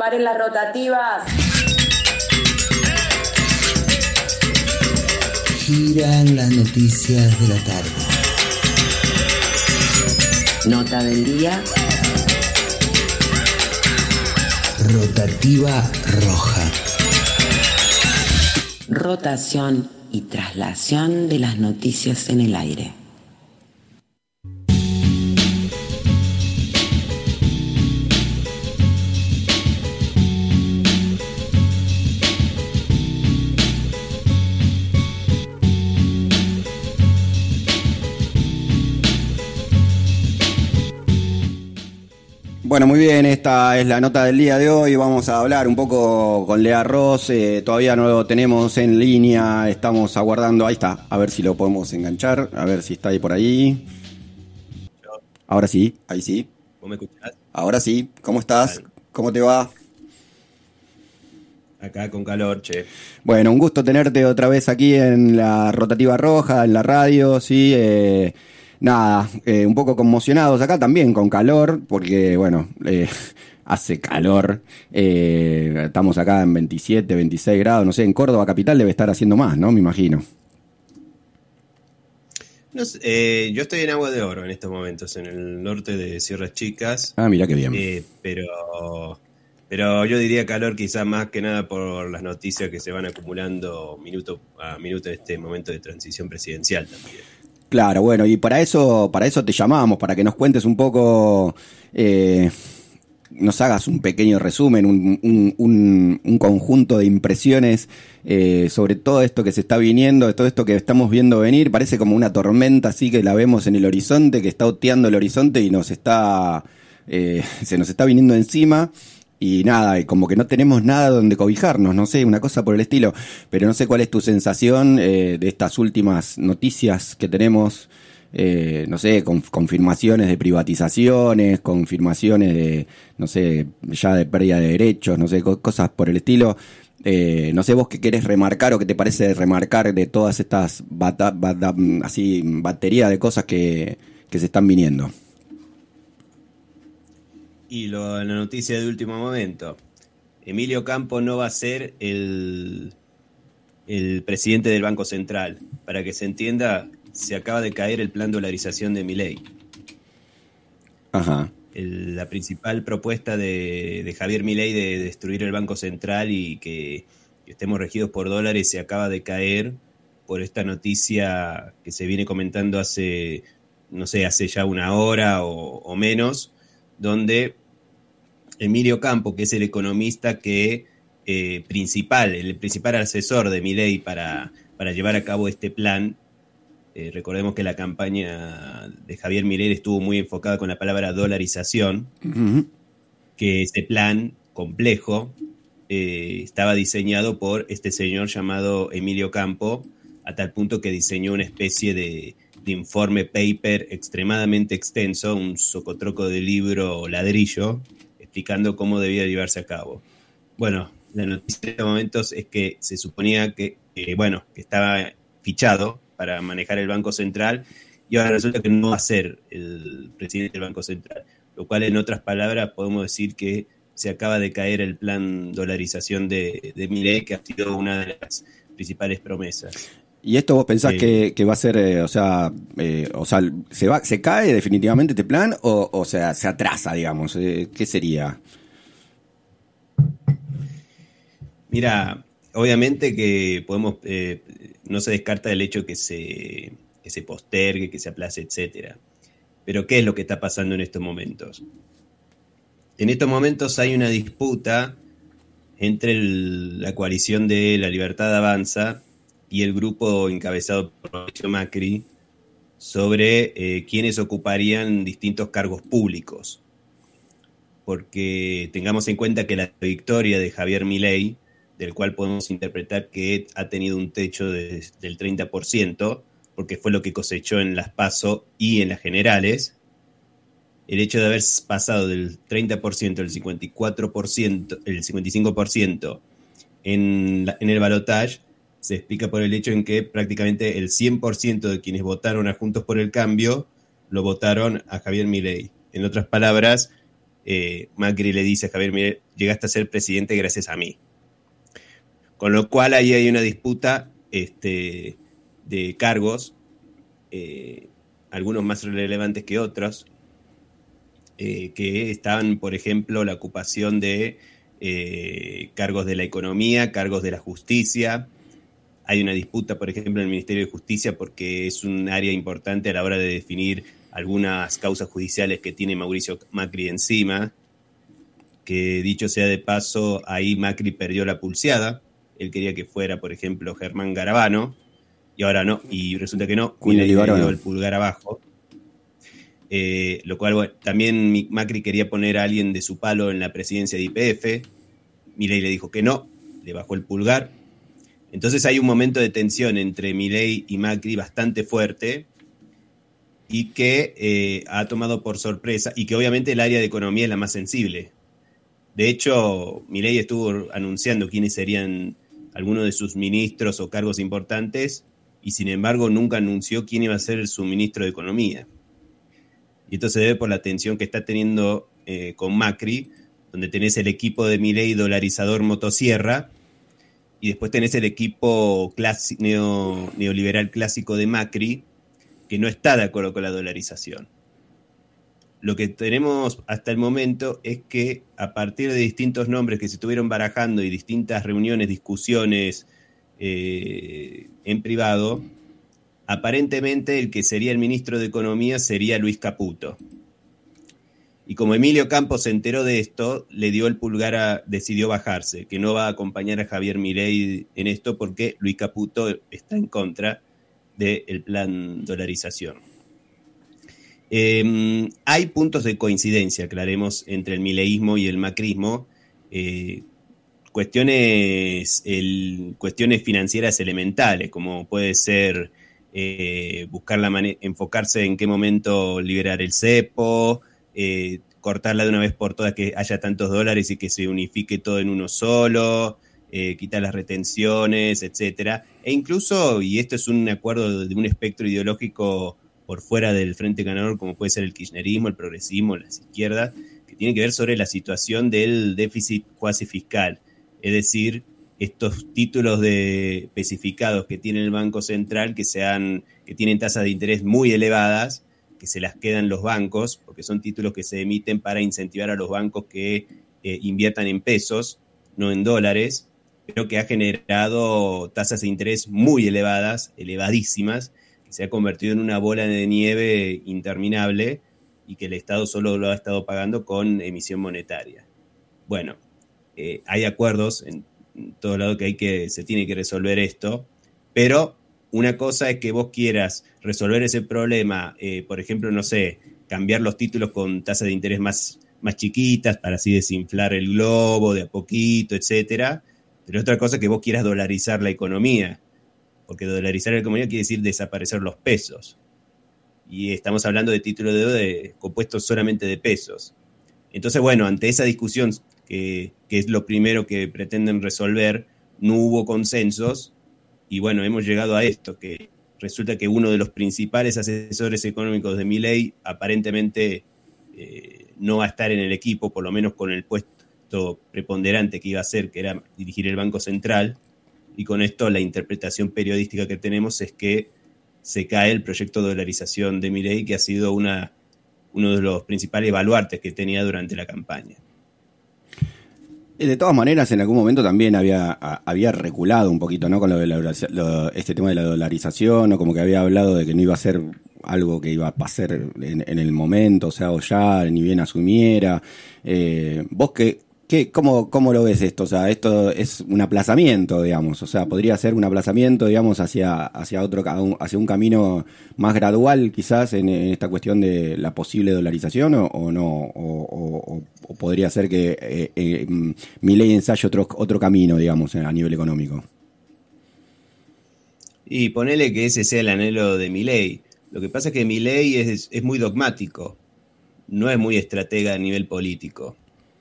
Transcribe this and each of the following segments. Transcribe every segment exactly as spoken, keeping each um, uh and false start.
Paren las rotativas. Giran las noticias de la tarde. Nota del día. Rotativa roja. Rotación y traslación de las noticias en el aire. Bueno, muy bien, esta es la nota del día de hoy. Vamos a hablar un poco con Lea Ross. Eh, todavía no lo tenemos en línea, estamos aguardando. Ahí está, a ver si lo podemos enganchar, a ver si está ahí por ahí. Ahora sí, ahí sí. ¿Vos me escuchás? Ahora sí, ¿cómo estás? ¿Cómo te va? Acá con calor, che. Bueno, un gusto tenerte otra vez aquí en la Rotativa Roja, en la radio, sí. Eh, nada, eh, un poco conmocionados acá también, con calor, porque, bueno, eh, hace calor. Eh, estamos acá en veintisiete, veintiséis grados, no sé, en Córdoba capital debe estar haciendo más, ¿no? Me imagino. No sé, eh, yo estoy en Agua de Oro en estos momentos, en el norte de Sierras Chicas. Ah, mira qué bien. Eh, pero, pero yo diría calor quizás más que nada por las noticias que se van acumulando minuto a minuto en este momento de transición presidencial también. Claro, bueno, y para eso, para eso te llamamos, para que nos cuentes un poco, eh, nos hagas un pequeño resumen, un, un, un, un conjunto de impresiones eh, sobre todo esto que se está viniendo, todo esto que estamos viendo venir. Parece como una tormenta así que la vemos en el horizonte, que está oteando el horizonte y nos está, eh, se nos está viniendo encima. Y nada, y como que no tenemos nada donde cobijarnos, no sé, una cosa por el estilo. Pero no sé cuál es tu sensación eh, de estas últimas noticias que tenemos, eh, no sé, con, confirmaciones de privatizaciones, confirmaciones de, no sé, ya de pérdida de derechos, no sé, co- cosas por el estilo. Eh, no sé vos qué querés remarcar o qué te parece remarcar de todas estas bata, bata, así, batería de cosas que, que se están viniendo. Y lo, la noticia de último momento. Emilio Campo no va a ser el, el presidente del Banco Central. Para que se entienda, se acaba de caer el plan de dolarización de Milei. Ajá. El, la principal propuesta de, de Javier Milei de destruir el Banco Central y que, que estemos regidos por dólares se acaba de caer por esta noticia que se viene comentando hace, no sé, hace ya una hora o, o menos, donde Emilio Campo, que es el economista que eh, principal, el principal asesor de Milei para, para llevar a cabo este plan, eh, recordemos que la campaña de Javier Milei estuvo muy enfocada con la palabra dolarización, uh-huh. que ese plan complejo eh, estaba diseñado por este señor llamado Emilio Campo, a tal punto que diseñó una especie de de informe paper extremadamente extenso, un socotroco de libro ladrillo, explicando cómo debía llevarse a cabo. Bueno, la noticia en estos momentos es que se suponía que, eh, bueno, que estaba fichado para manejar el Banco Central y ahora resulta que no va a ser el presidente del Banco Central, lo cual en otras palabras podemos decir que se acaba de caer el plan dolarización de, de Milei, que ha sido una de las principales promesas. ¿Y esto vos pensás eh, que, que va a ser, eh, o sea, eh, o sea, se va, se cae definitivamente este plan o, o sea, se atrasa, digamos? Eh, ¿Qué sería? Mira, obviamente que podemos, eh, no se descarta el hecho que se, que se postergue, que se aplace, etcétera. Pero ¿qué es lo que está pasando en estos momentos? En estos momentos hay una disputa entre el, la coalición de La Libertad Avanza y el grupo encabezado por Mauricio Macri sobre eh, quiénes ocuparían distintos cargos públicos. Porque tengamos en cuenta que la victoria de Javier Milei, del cual podemos interpretar que ha tenido un techo de, del treinta por ciento, porque fue lo que cosechó en las PASO y en las generales, el hecho de haber pasado del treinta por ciento al cincuenta y cuatro por ciento, el cincuenta y cinco por ciento en, la, en el balotaje, se explica por el hecho en que prácticamente el cien por ciento de quienes votaron a Juntos por el Cambio lo votaron a Javier Milei. En otras palabras, eh, Macri le dice a Javier Milei, llegaste a ser presidente gracias a mí. Con lo cual ahí hay una disputa este, de cargos, eh, algunos más relevantes que otros, eh, que estaban, por ejemplo, la ocupación de eh, cargos de la economía, cargos de la justicia. Hay una disputa, por ejemplo, en el Ministerio de Justicia porque es un área importante a la hora de definir algunas causas judiciales que tiene Mauricio Macri encima, que dicho sea de paso, ahí Macri perdió la pulseada. Él quería que fuera, por ejemplo, Germán Garabano, y ahora no, y resulta que no, Milei le dio el pulgar abajo. Eh, lo cual, bueno, también Macri quería poner a alguien de su palo en la presidencia de Y P F, Milei le dijo que no, le bajó el pulgar. Entonces hay un momento de tensión entre Milei y Macri bastante fuerte y que eh, ha tomado por sorpresa, y que obviamente el área de economía es la más sensible. De hecho, Milei estuvo anunciando quiénes serían algunos de sus ministros o cargos importantes, y sin embargo nunca anunció quién iba a ser su ministro de Economía. Y esto se debe por la tensión que está teniendo eh, con Macri, donde tenés el equipo de Milei dolarizador motosierra, y después tenés el equipo clásico, neo, neoliberal clásico de Macri, que no está de acuerdo con la dolarización. Lo que tenemos hasta el momento es que a partir de distintos nombres que se estuvieron barajando y distintas reuniones, discusiones eh, en privado, aparentemente el que sería el ministro de Economía sería Luis Caputo. Y como Emilio Campos se enteró de esto, le dio el pulgar a, decidió bajarse, que no va a acompañar a Javier Milei en esto porque Luis Caputo está en contra del plan dolarización. Eh, hay puntos de coincidencia, aclaremos, entre el mileísmo y el macrismo. Eh, cuestiones, el, cuestiones financieras elementales, como puede ser eh, buscar la mane- enfocarse en qué momento liberar el cepo, eh, cortarla de una vez por todas, que haya tantos dólares y que se unifique todo en uno solo, eh, quitar las retenciones, etcétera. E incluso, y esto es un acuerdo de un espectro ideológico por fuera del frente ganador, como puede ser el kirchnerismo, el progresismo, las izquierdas, que tiene que ver sobre la situación del déficit cuasi fiscal. Es decir, estos títulos de especificados que tiene el Banco Central, que, sean, que tienen tasas de interés muy elevadas, que se las quedan los bancos, porque son títulos que se emiten para incentivar a los bancos que eh, inviertan en pesos, no en dólares, pero que ha generado tasas de interés muy elevadas, elevadísimas, que se ha convertido en una bola de nieve interminable y que el Estado solo lo ha estado pagando con emisión monetaria. Bueno, eh, hay acuerdos en, en todo lado que hay que se tiene que resolver esto, pero una cosa es que vos quieras resolver ese problema, eh, por ejemplo, no sé, cambiar los títulos con tasas de interés más, más chiquitas para así desinflar el globo de a poquito, etcétera. Pero otra cosa es que vos quieras dolarizar la economía, porque dolarizar la economía quiere decir desaparecer los pesos. Y estamos hablando de títulos de deuda de, compuestos solamente de pesos. Entonces, bueno, ante esa discusión, que, que es lo primero que pretenden resolver, no hubo consensos. Y bueno, hemos llegado a esto, que resulta que uno de los principales asesores económicos de Milei aparentemente eh, no va a estar en el equipo, por lo menos con el puesto preponderante que iba a hacer, que era dirigir el Banco Central. Y con esto la interpretación periodística que tenemos es que se cae el proyecto de dolarización de Milei, que ha sido una, uno de los principales baluartes que tenía durante la campaña. De todas maneras, en algún momento también había, había reculado un poquito, ¿no? Con lo de la, lo, este tema de la dolarización, ¿no? Como que había hablado de que no iba a ser algo que iba a pasar en, en el momento, o sea, o ya ni bien asumiera. Eh, ¿Vos qué, qué, cómo, cómo lo ves esto? O sea, esto es un aplazamiento, digamos. O sea, podría ser un aplazamiento, digamos, hacia, hacia otro, hacia un camino más gradual, quizás, en, en esta cuestión de la posible dolarización, o, o no, o, o, o podría ser que eh, eh, Milei ensaye otro, otro camino, digamos, a nivel económico. Y ponele que ese sea el anhelo de Milei. Lo que pasa es que Milei es, es muy dogmático, no es muy estratega a nivel político.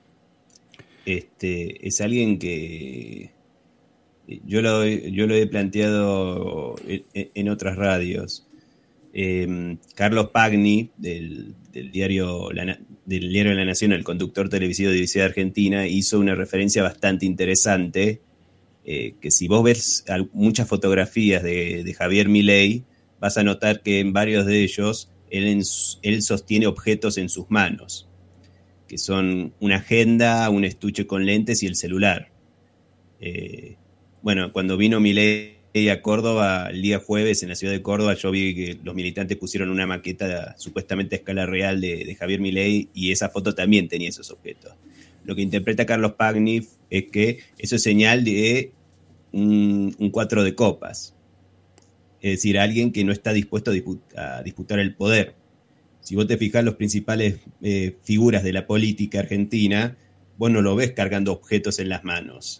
Este, es alguien que yo lo, yo lo he planteado en, en otras radios. Eh, Carlos Pagni, del, del diario La, del Diario de la Nación, el conductor televisivo de Diversidad Argentina, hizo una referencia bastante interesante, eh, que si vos ves muchas fotografías de, de Javier Milei, vas a notar que en varios de ellos él, en, él sostiene objetos en sus manos, que son una agenda, un estuche con lentes y el celular. Eh, bueno, cuando vino Milei a Córdoba el día jueves en la ciudad de Córdoba, yo vi que los militantes pusieron una maqueta supuestamente a escala real de, de Javier Milei, y esa foto también tenía esos objetos. Lo que interpreta Carlos Pagni es que eso es señal de un, un cuatro de copas, es decir, alguien que no está dispuesto a, disput- a disputar el poder. Si vos te fijás, los principales eh, figuras de la política argentina, vos no lo ves cargando objetos en las manos.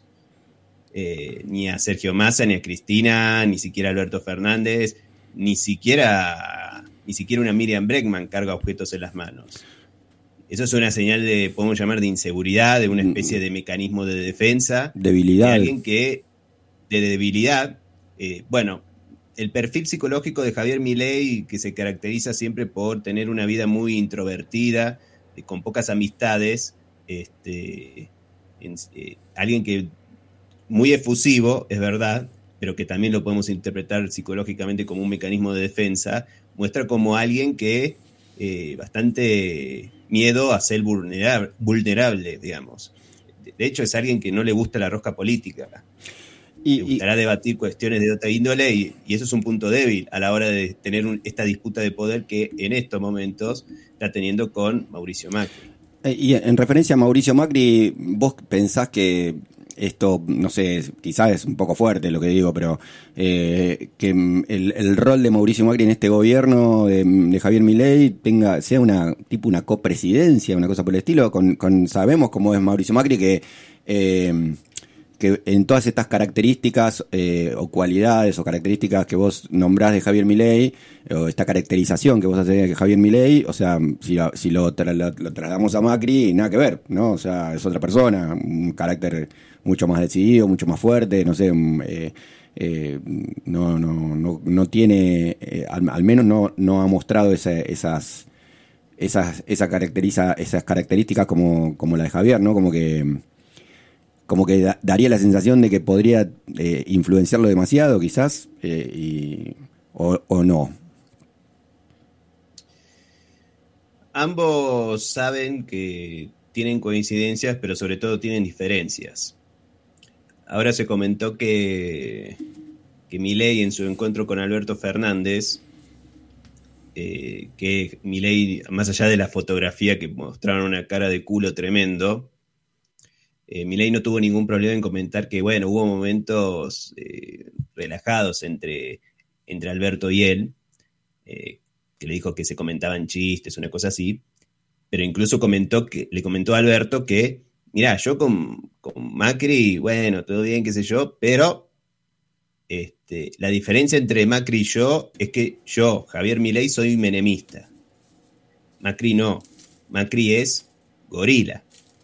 Eh, ni a Sergio Massa, ni a Cristina, ni siquiera a Alberto Fernández, ni siquiera, ni siquiera una Miriam Bregman carga objetos en las manos. Eso es una señal de, podemos llamar, de inseguridad, de una especie de mecanismo de defensa. Debilidad. De alguien que, de debilidad, eh, bueno, el perfil psicológico de Javier Milei, que se caracteriza siempre por tener una vida muy introvertida, eh, con pocas amistades, este, en, eh, alguien que muy efusivo, es verdad, pero que también lo podemos interpretar psicológicamente como un mecanismo de defensa, muestra como alguien que eh, bastante miedo a ser vulnerable, vulnerable, digamos. De hecho, es alguien que no le gusta la rosca política. Y, le gustará y, debatir cuestiones de otra índole, y, y eso es un punto débil a la hora de tener un, esta disputa de poder que en estos momentos está teniendo con Mauricio Macri. Y en referencia a Mauricio Macri, ¿vos pensás que esto, no sé, quizás es un poco fuerte lo que digo, pero eh, que el, el rol de Mauricio Macri en este gobierno de, de Javier Milei tenga, sea una tipo una copresidencia, una cosa por el estilo? Con, con sabemos cómo es Mauricio Macri, que eh, que en todas estas características eh, o cualidades o características que vos nombrás de Javier Milei, o esta caracterización que vos haces de Javier Milei, o sea, si, si lo, tra- lo, lo trasladamos a Macri, nada que ver, ¿no? O sea, es otra persona, un carácter mucho más decidido, mucho más fuerte, no sé, eh, eh, no, no, no, no tiene, eh, al, al menos no, no ha mostrado esa, esas, esas, esa caracteriza, esas características como, como la de Javier, ¿no? Como que como que da, daría la sensación de que podría eh, influenciarlo demasiado, quizás, eh, y, o, o no. Ambos saben que tienen coincidencias, pero sobre todo tienen diferencias. Ahora se comentó que, que Milei, en su encuentro con Alberto Fernández, eh, que Milei, más allá de la fotografía que mostraron una cara de culo tremendo, Eh, Milei no tuvo ningún problema en comentar que, bueno, hubo momentos eh, relajados entre, entre Alberto y él, eh, que le dijo que se comentaban chistes, una cosa así, pero incluso comentó que, le comentó a Alberto que, mirá, yo con, con Macri, bueno, todo bien, qué sé yo, pero este, la diferencia entre Macri y yo es que yo, Javier Milei, soy menemista. Macri no. Macri es gorila.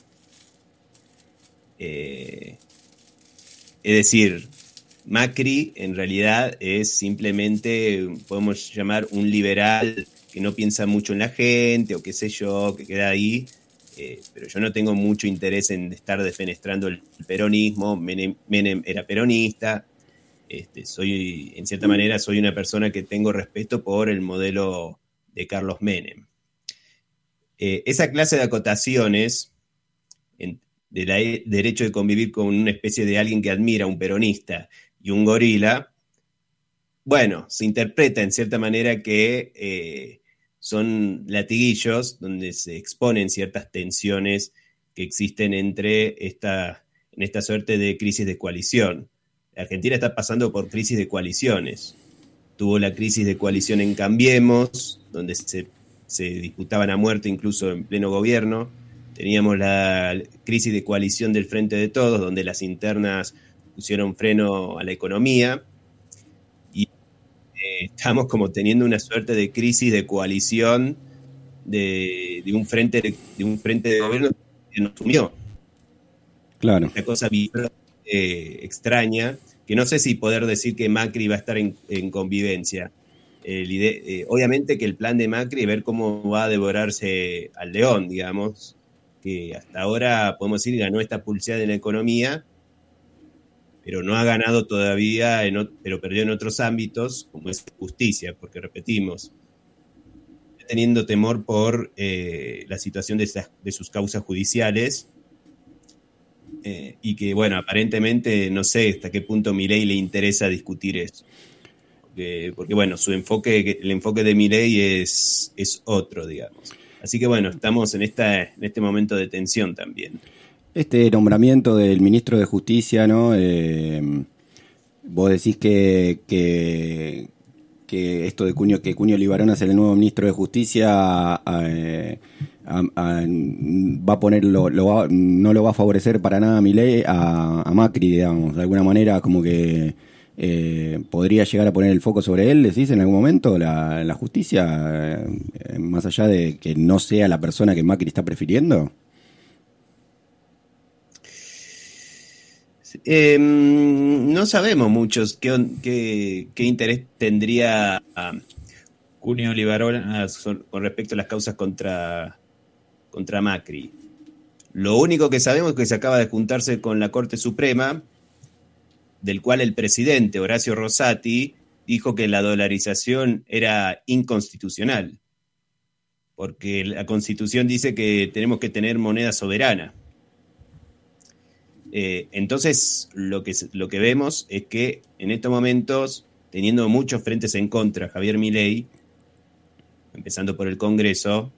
Eh, es decir, Macri en realidad es simplemente, podemos llamar, un liberal que no piensa mucho en la gente o qué sé yo, que queda ahí, eh, pero yo no tengo mucho interés en estar defenestrando el peronismo. Menem, Menem era peronista, este, soy, en cierta manera soy una persona que tengo respeto por el modelo de Carlos Menem. Eh, esa clase de acotaciones en, del derecho de convivir con una especie de alguien que admira, un peronista y un gorila, bueno, se interpreta en cierta manera que eh, son latiguillos donde se exponen ciertas tensiones que existen entre esta, en esta suerte de crisis de coalición. La Argentina está pasando por crisis de coaliciones. Tuvo la crisis de coalición en Cambiemos, donde se, se disputaban a muerte incluso en pleno gobierno. Teníamos la crisis de coalición del Frente de Todos, donde las internas pusieron freno a la economía. Y eh, estamos como teniendo una suerte de crisis de coalición de, de, un, frente de, de un frente de gobierno que nos sumió. Claro. Una cosa eh, extraña, que no sé si poder decir que Macri va a estar en, en convivencia. el ide- eh, obviamente que el plan de Macri es ver cómo va a devorarse al león, digamos, que hasta ahora, podemos decir, ganó esta pulseada en la economía, pero no ha ganado todavía, en, pero perdió en otros ámbitos, como es justicia, porque repetimos, teniendo temor por eh, la situación de, esas, de sus causas judiciales, eh, y que, bueno, aparentemente no sé hasta qué punto Milei le interesa discutir eso. Porque, porque bueno, su enfoque, el enfoque de Milei es, es otro, digamos. Así que, bueno, estamos en, esta, en este momento de tensión también. Este nombramiento del ministro de Justicia, ¿no? Eh, vos decís que, que, que esto de Cuño, que Cuño Libarona es el nuevo ministro de Justicia, eh, a, a, va a poner, lo, lo va, no lo va a favorecer para nada a Milei, a, a Macri, digamos, de alguna manera, como que eh, podría llegar a poner el foco sobre él, decís, en algún momento, la, la justicia, eh, más allá de que no sea la persona que Macri está prefiriendo. Eh, no sabemos muchos qué, qué, qué interés tendría Cuño Libarona con respecto a las causas contra, contra Macri. Lo único que sabemos es que se acaba de juntarse con la Corte Suprema, del cual el presidente Horacio Rosati dijo que la dolarización era inconstitucional, porque la Constitución dice que tenemos que tener moneda soberana. Eh, entonces, lo que, lo que vemos es que en estos momentos, teniendo muchos frentes en contra, Javier Milei, empezando por el Congreso,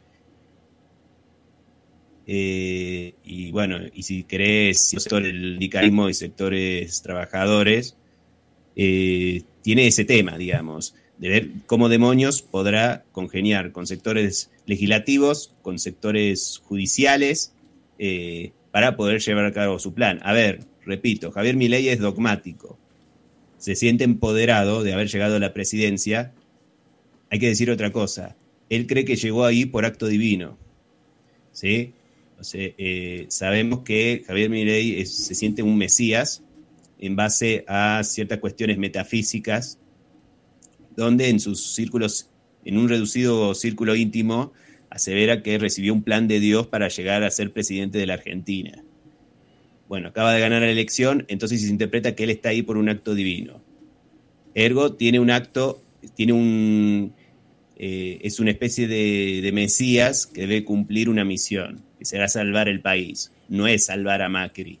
eh, y bueno, y si querés, el sector del sindicalismo y sectores trabajadores, eh, tiene ese tema, digamos, de ver cómo demonios podrá congeniar con sectores legislativos, con sectores judiciales, eh, para poder llevar a cabo su plan. A ver, repito, Javier Milei es dogmático. Se siente empoderado de haber llegado a la presidencia. Hay que decir otra cosa. Él cree que llegó ahí por acto divino. ¿Sí? O sea, eh, sabemos que Javier Milei es, se siente un mesías en base a ciertas cuestiones metafísicas, donde en sus círculos, en un reducido círculo íntimo, asevera que recibió un plan de Dios para llegar a ser presidente de la Argentina. Bueno, acaba de ganar la elección, entonces se interpreta que él está ahí por un acto divino. Ergo, tiene un acto, tiene un, eh, es una especie de, de mesías que debe cumplir una misión, que será salvar el país. No es salvar a Macri,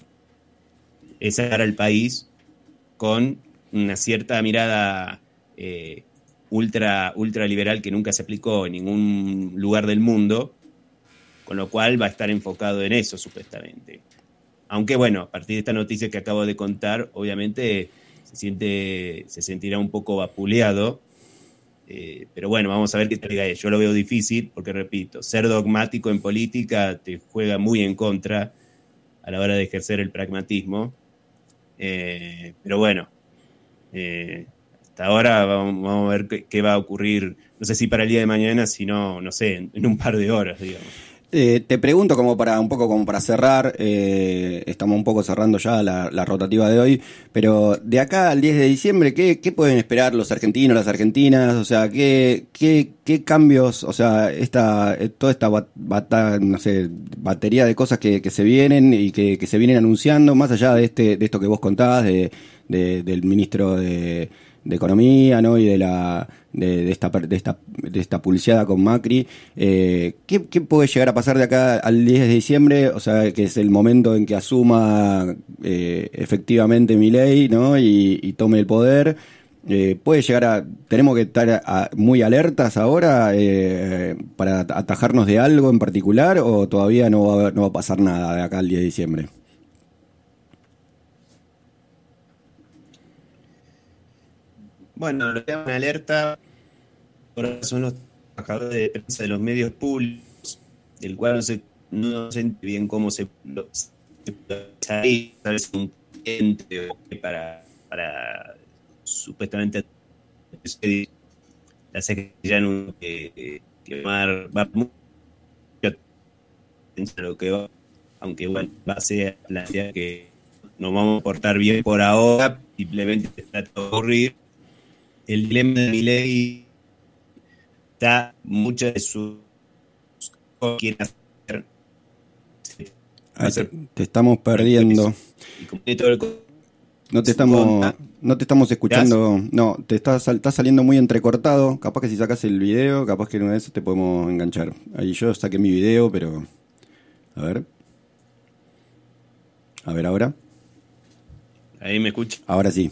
es salvar al país con una cierta mirada eh, ultra, ultra liberal que nunca se aplicó en ningún lugar del mundo, con lo cual va a estar enfocado en eso, supuestamente. Aunque, bueno, a partir de esta noticia que acabo de contar, obviamente se siente, se sentirá un poco vapuleado, eh, pero bueno, vamos a ver qué traiga él. Yo lo veo difícil, porque repito, ser dogmático en política te juega muy en contra a la hora de ejercer el pragmatismo, eh, pero bueno, eh, hasta ahora vamos, vamos a ver qué, qué va a ocurrir, no sé si para el día de mañana, sino, no sé, en, en un par de horas, digamos. Eh, te pregunto como para un poco como para cerrar, eh, estamos un poco cerrando ya la, la rotativa de hoy, pero de acá al diez de diciembre, ¿qué, qué pueden esperar los argentinos, las argentinas? O sea, ¿qué, qué, qué cambios, o sea, esta, toda esta bat, bata, no sé, batería de cosas que, que se vienen y que, que se vienen anunciando, más allá de este, de esto que vos contabas, de, de, del ministro de, de Economía, ¿no? Y de la de, de esta de esta de esta pulseada con Macri, eh, ¿qué, ¿qué puede llegar a pasar de acá al diez de diciembre? O sea, que es el momento en que asuma eh, efectivamente Milei, ¿no? Y, y tome el poder. Eh, puede llegar a, tenemos que estar a, a, muy alertas ahora eh, para atajarnos de algo en particular, o todavía no va a, no va a pasar nada de acá al diez de diciembre. Bueno, lo que llaman alerta ahora son los trabajadores de prensa de los medios públicos, del cual no se, no se entiende bien cómo se tal vez un cliente para, para supuestamente la secretaría que, que va a dar mucho atención a lo que va, aunque bueno, va a ser la idea que nos vamos a portar bien por ahora, simplemente trata de ocurrir. el dilema de Milei está muchas de sus quieren hacer, hacer te estamos perdiendo. Y como todo el no te estamos no te estamos escuchando. No, te está, está saliendo muy entrecortado. Capaz que si sacas el video, capaz que en una de esas te podemos enganchar. Ahí yo saqué mi video, pero a ver. A ver ahora. Ahí me escucha. Ahora sí.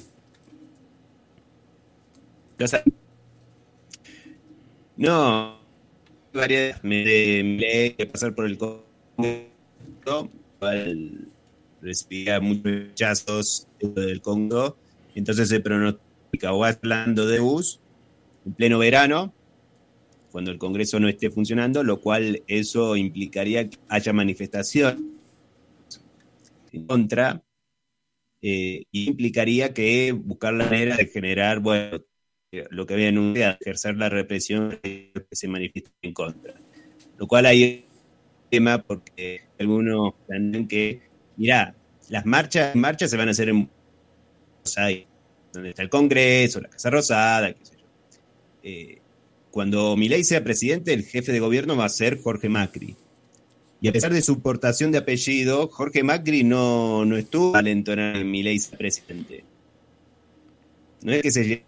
No, varias me de que pasar por el Congo, recibía muchos rechazos del Congo, entonces se pronostica o hablando de bus en pleno verano, cuando el Congreso no esté funcionando, lo cual eso implicaría que haya manifestación en contra, eh, y implicaría que buscar la manera de generar, bueno, lo que había anunciado, ejercer la represión que se manifiesta en contra. Lo cual hay un tema porque algunos plantean que, mirá, las marchas, marchas se van a hacer en Buenos Aires, donde está el Congreso, la Casa Rosada, qué sé yo. Eh, cuando Milei sea presidente, el jefe de gobierno va a ser Jorge Macri. Y a pesar de su portación de apellido, Jorge Macri no, no estuvo alentando a que Milei sea presidente. No es que se llegue.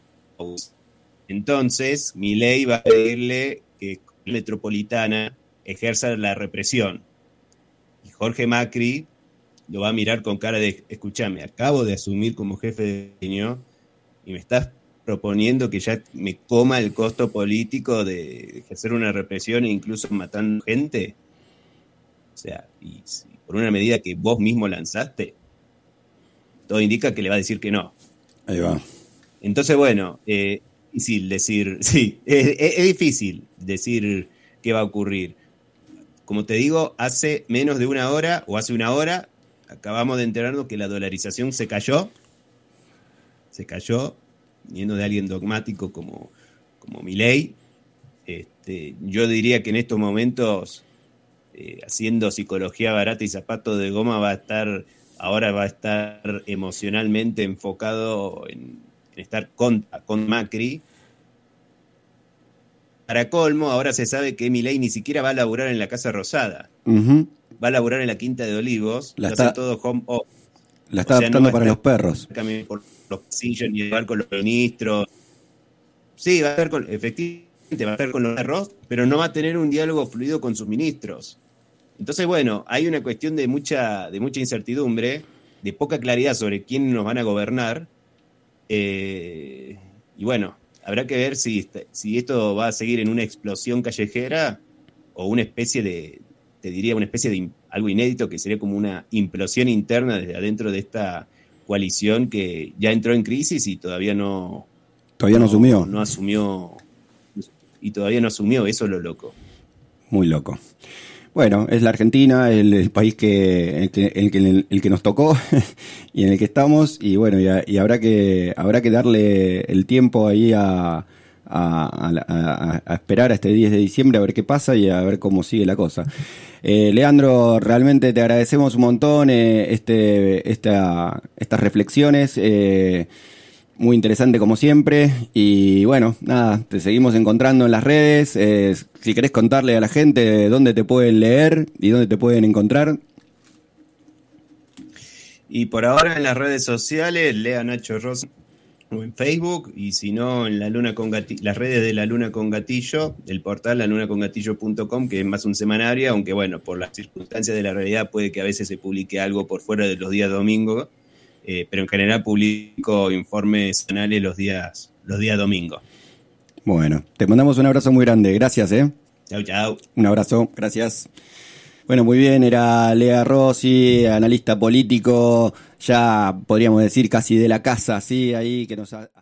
Entonces, Milei va a pedirle que la metropolitana ejerza la represión. Y Jorge Macri lo va a mirar con cara de, escúchame, acabo de asumir como jefe de gobierno y me estás proponiendo que ya me coma el costo político de ejercer una represión e incluso matando gente. O sea, y, y por una medida que vos mismo lanzaste, todo indica que le va a decir que no. Ahí va. Entonces, bueno, eh, difícil decir, sí, es, es, es difícil decir qué va a ocurrir. Como te digo, hace menos de una hora, o hace una hora, acabamos de enterarnos que la dolarización se cayó, se cayó, viniendo de alguien dogmático como, como Milei. Este, yo diría que en estos momentos, eh, haciendo psicología barata y zapatos de goma, va a estar, ahora va a estar emocionalmente enfocado en estar con, con Macri. Para colmo, ahora se sabe que Milei ni siquiera va a laburar en la Casa Rosada. Uh-huh. Va a laburar en la Quinta de Olivos. La está, todo home office. La está o sea, adaptando no para los perros. Por los pasillos ni hablar con los ministros. Sí, va a estar con, efectivamente, va a estar con los perros, pero no va a tener un diálogo fluido con sus ministros. Entonces, bueno, hay una cuestión de mucha, de mucha incertidumbre, de poca claridad sobre quién nos van a gobernar. Eh, y bueno, habrá que ver si, si esto va a seguir en una explosión callejera o una especie de, te diría, una especie de algo inédito que sería como una implosión interna desde adentro de esta coalición que ya entró en crisis y todavía no... Todavía no, no asumió. No asumió, y todavía no asumió, eso es lo loco. Muy loco. Bueno, es la Argentina, el, el país que el, que el que el que nos tocó y en el que estamos, y bueno, y, a, y habrá que habrá que darle el tiempo ahí a, a, a, a esperar a este diez de diciembre a ver qué pasa y a ver cómo sigue la cosa. Eh, Leandro, realmente te agradecemos un montón eh, este esta estas reflexiones. Eh, Muy interesante como siempre y bueno, nada, te seguimos encontrando en las redes. Eh, si querés contarle a la gente dónde te pueden leer y dónde te pueden encontrar. Y por ahora en las redes sociales, lea Nacho Rosa o en Facebook, y si no en la Luna con Gatillo, las redes de La Luna con Gatillo, el portal la luna con gatillo punto com, que es más un semanario, aunque bueno, por las circunstancias de la realidad puede que a veces se publique algo por fuera de los días domingos. Eh, pero en general publico informes semanales los días, los días domingos. Bueno, te mandamos un abrazo muy grande. Gracias, ¿eh? Chau, chau. Un abrazo, gracias. Bueno, muy bien, era Lea Rossi, analista político, ya podríamos decir casi de la casa, sí, ahí que nos ha...